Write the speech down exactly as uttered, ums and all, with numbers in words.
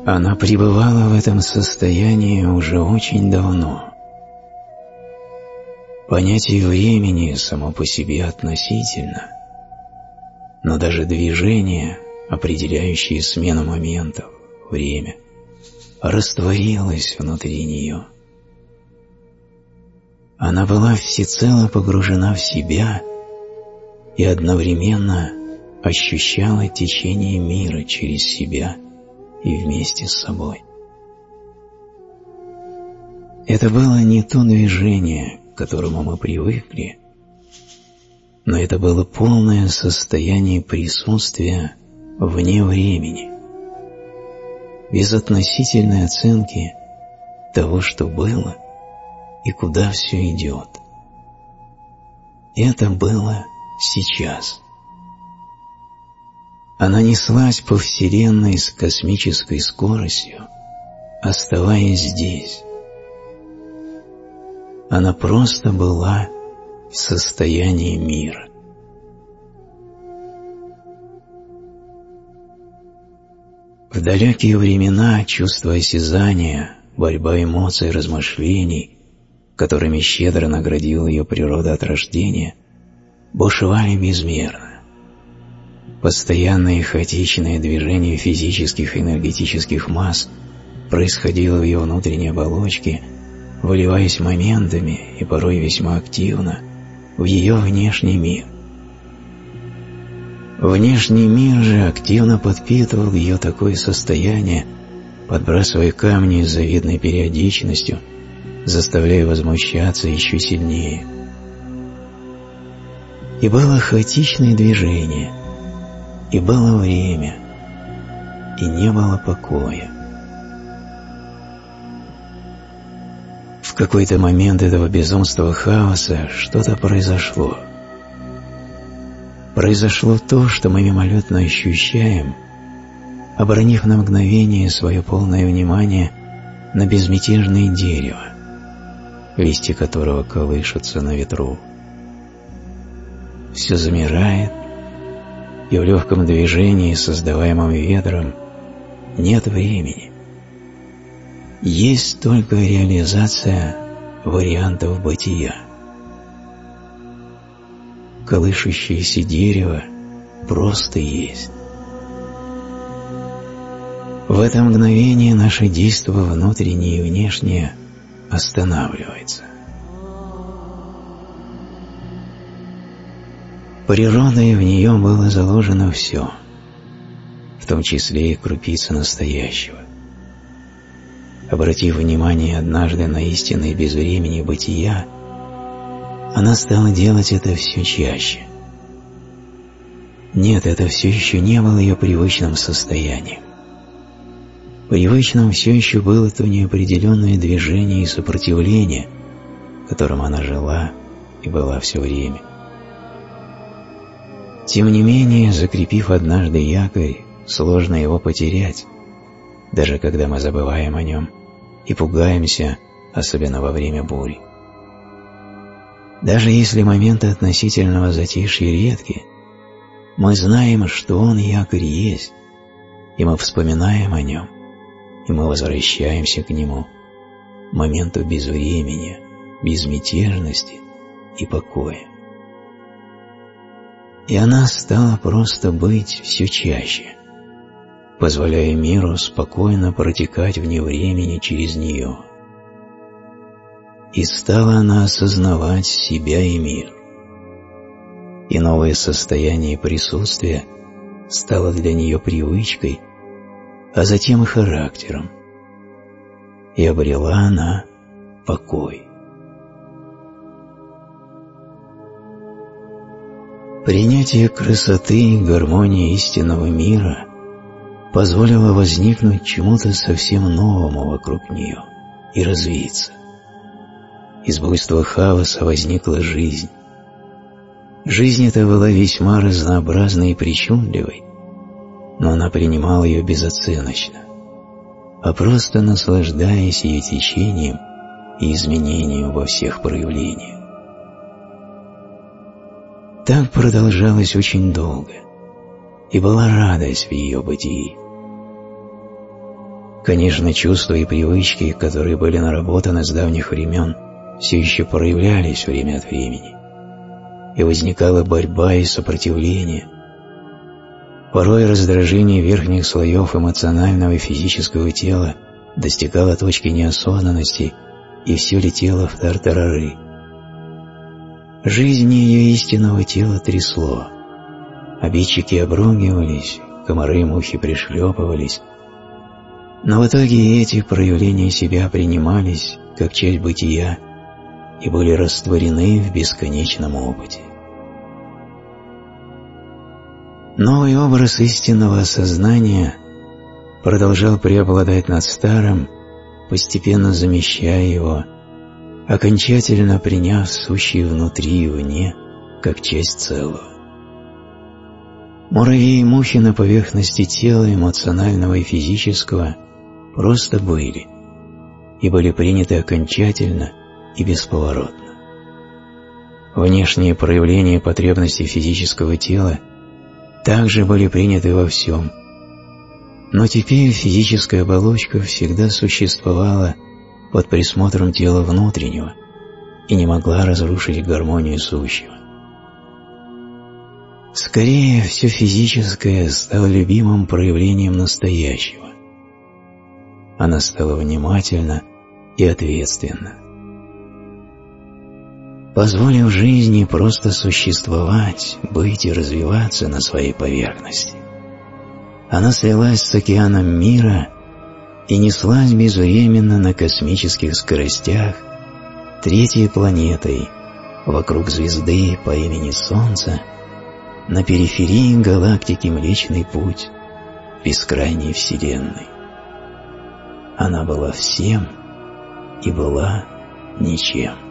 Она пребывала в этом состоянии уже очень давно. Понятие времени само по себе относительно, но даже движение, определяющее смену моментов, время, растворилось внутри нее. Она была всецело погружена в себя и одновременно ощущала течение мира через себя и вместе с собой. Это было не то движение, к которому мы привыкли, но это было полное состояние присутствия вне времени, без относительной оценки того, что было и куда все идет. Это было сейчас. Она неслась по Вселенной с космической скоростью, оставаясь здесь. Она просто была в состоянии мира. В далекие времена чувство осязания, борьба эмоций и размышлений, которыми щедро наградила ее природа от рождения, бушевали безмерно. Постоянное и хаотичное движение физических и энергетических масс происходило в ее внутренней оболочке, выливаясь моментами и порой весьма активно в ее внешний мир. Внешний мир же активно подпитывал ее такое состояние, подбрасывая камни с завидной периодичностью, заставляя возмущаться еще сильнее. И было хаотичное движение, и было время, и не было покоя. В какой-то момент этого безумства хаоса что-то произошло. Произошло то, что мы мимолетно ощущаем, оборонив на мгновение свое полное внимание на безмятежное дерево, листья которого колышутся на ветру. Все замирает, и в легком движении, создаваемом ветром, нет времени. Есть только реализация вариантов бытия. Колышущееся дерево просто есть. В это мгновение наше действие внутреннее и внешнее останавливается. Природой в нее было заложено все, в том числе и крупица настоящего. Обратив внимание однажды на истинное безвремени бытия, она стала делать это все чаще. Нет, это все еще не было ее привычным состоянием. Привычным все еще было то неопределенное движение и сопротивление, которым она жила и была все время. Тем не менее, закрепив однажды якорь, сложно его потерять, даже когда мы забываем о нем и пугаемся, особенно во время бури. Даже если моменты относительного затишья редки, мы знаем, что он якорь есть, и мы вспоминаем о нем, и мы возвращаемся к нему, моменту безвремени, безмятежности и покоя. И она стала просто быть все чаще, позволяя миру спокойно протекать вне времени через нее. И стала она осознавать себя и мир. И новое состояние присутствия стало для нее привычкой, а затем и характером. И обрела она покой. Принятие красоты и гармонии истинного мира позволило возникнуть чему-то совсем новому вокруг нее и развиться. Из буйства хаоса возникла жизнь. Жизнь эта была весьма разнообразной и причудливой, но она принимала ее безоценочно, а просто наслаждаясь ее течением и изменением во всех проявлениях. Так продолжалось очень долго, и была радость в ее бытии. Конечно, чувства и привычки, которые были наработаны с давних времен, все еще проявлялись время от времени, и возникала борьба и сопротивление. Порой раздражение верхних слоев эмоционального и физического тела достигало точки неосознанности, и все летело в тартарары. Жизнь ее истинного тела трясло. Обидчики обругивались, комары и мухи пришлепывались. Но в итоге эти проявления себя принимались как часть бытия и были растворены в бесконечном опыте. Новый образ истинного осознания продолжал преобладать над старым, постепенно замещая его, окончательно приняв сущее внутри и вне как часть целого. Муравьи и мухи на поверхности тела, эмоционального и физического, просто были, и были приняты окончательно и бесповоротно. Внешние проявления потребностей физического тела также были приняты во всем, но теперь физическая оболочка всегда существовала под присмотром тела внутреннего и не могла разрушить гармонию сущего. Скорее, все физическое стало любимым проявлением настоящего. Она стала внимательна и ответственна. Позволив жизни просто существовать, быть и развиваться на своей поверхности, она слилась с океаном мира и неслась безвременно на космических скоростях третьей планетой вокруг звезды по имени Солнце на периферии галактики Млечный Путь бескрайней Вселенной. Она была всем и была ничем.